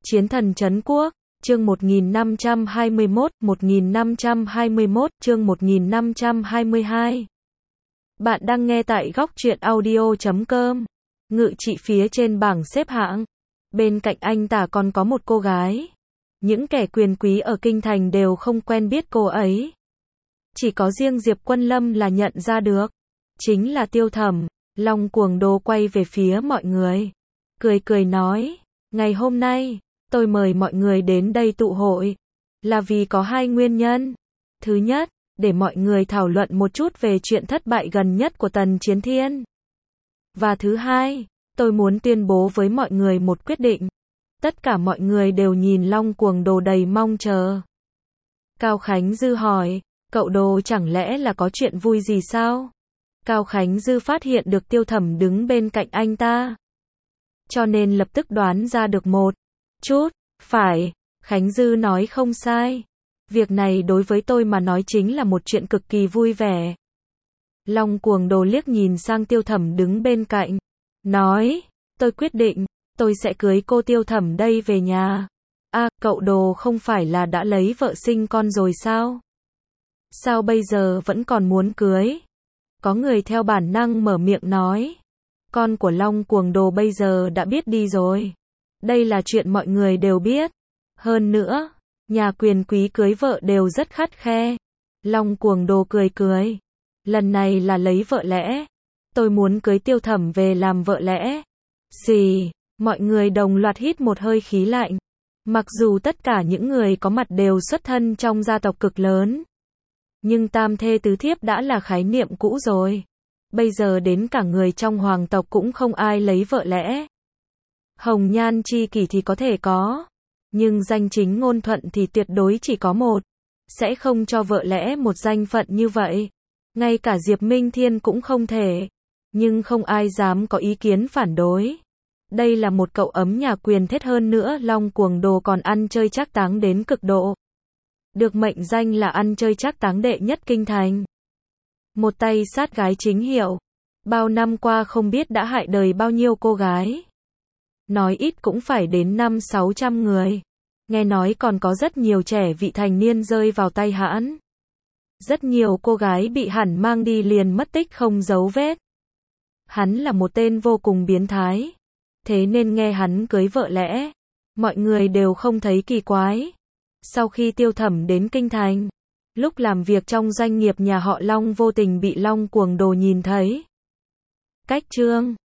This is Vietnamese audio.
Chiến thần trấn quốc, chương 1521, chương 1522. Bạn đang nghe tại góc truyện audio.com. Ngự trị phía trên bảng xếp hạng. Bên cạnh anh ta còn có một cô gái. Những kẻ quyền quý ở kinh thành đều không quen biết cô ấy. Chỉ có riêng Diệp Quân Lâm là nhận ra được. Chính là Tiêu Thẩm. Long Cuồng Đô quay về phía mọi người. Cười cười nói, ngày hôm nay, tôi mời mọi người đến đây tụ hội, là vì có hai nguyên nhân. Thứ nhất, để mọi người thảo luận một chút về chuyện thất bại gần nhất của Tần Chiến Thiên. Và thứ hai, tôi muốn tuyên bố với mọi người một quyết định. Tất cả mọi người đều nhìn Long Cuồng Đô đầy mong chờ. Cao Khánh Dư hỏi, cậu Đồ chẳng lẽ là có chuyện vui gì sao? Cao Khánh Dư phát hiện được Tiêu Thẩm đứng bên cạnh anh ta. Cho nên lập tức đoán ra được một chút, phải, Khánh Dư nói không sai. Việc này đối với tôi mà nói chính là một chuyện cực kỳ vui vẻ. Long Cuồng Đô liếc nhìn sang Tiêu Thẩm đứng bên cạnh, nói, tôi quyết định, tôi sẽ cưới cô Tiêu Thẩm đây về nhà. À, cậu Đồ không phải là đã lấy vợ sinh con rồi sao? Sao bây giờ vẫn còn muốn cưới? Có người theo bản năng mở miệng nói. Con của Long Cuồng Đô bây giờ đã biết đi rồi. Đây là chuyện mọi người đều biết. Hơn nữa, nhà quyền quý cưới vợ đều rất khắt khe. Long Cuồng Đô cười cười. Lần này là lấy vợ lẽ. Tôi muốn cưới Tiêu Thẩm về làm vợ lẽ. Xì, mọi người đồng loạt hít một hơi khí lạnh. Mặc dù tất cả những người có mặt đều xuất thân trong gia tộc cực lớn. Nhưng tam thê tứ thiếp đã là khái niệm cũ rồi. Bây giờ đến cả người trong hoàng tộc cũng không ai lấy vợ lẽ. Hồng nhan chi kỷ thì có thể có. Nhưng danh chính ngôn thuận thì tuyệt đối chỉ có một. Sẽ không cho vợ lẽ một danh phận như vậy. Ngay cả Diệp Minh Thiên cũng không thể. Nhưng không ai dám có ý kiến phản đối. Đây là một cậu ấm nhà quyền thế, hơn nữa Long Cuồng Đô còn ăn chơi trác táng đến cực độ. Được mệnh danh là ăn chơi trác táng đệ nhất kinh thành. Một tay sát gái chính hiệu. Bao năm qua không biết đã hại đời bao nhiêu cô gái. Nói ít cũng phải đến 500-600 người. Nghe nói còn có rất nhiều trẻ vị thành niên rơi vào tay hắn. Rất nhiều cô gái bị hắn mang đi liền mất tích không dấu vết. Hắn là một tên vô cùng biến thái. Thế nên nghe hắn cưới vợ lẽ, mọi người đều không thấy kỳ quái. Sau khi Tiêu Thẩm đến kinh thành, lúc làm việc trong doanh nghiệp nhà họ Long vô tình bị Long Cuồng Đô nhìn thấy. Cách chương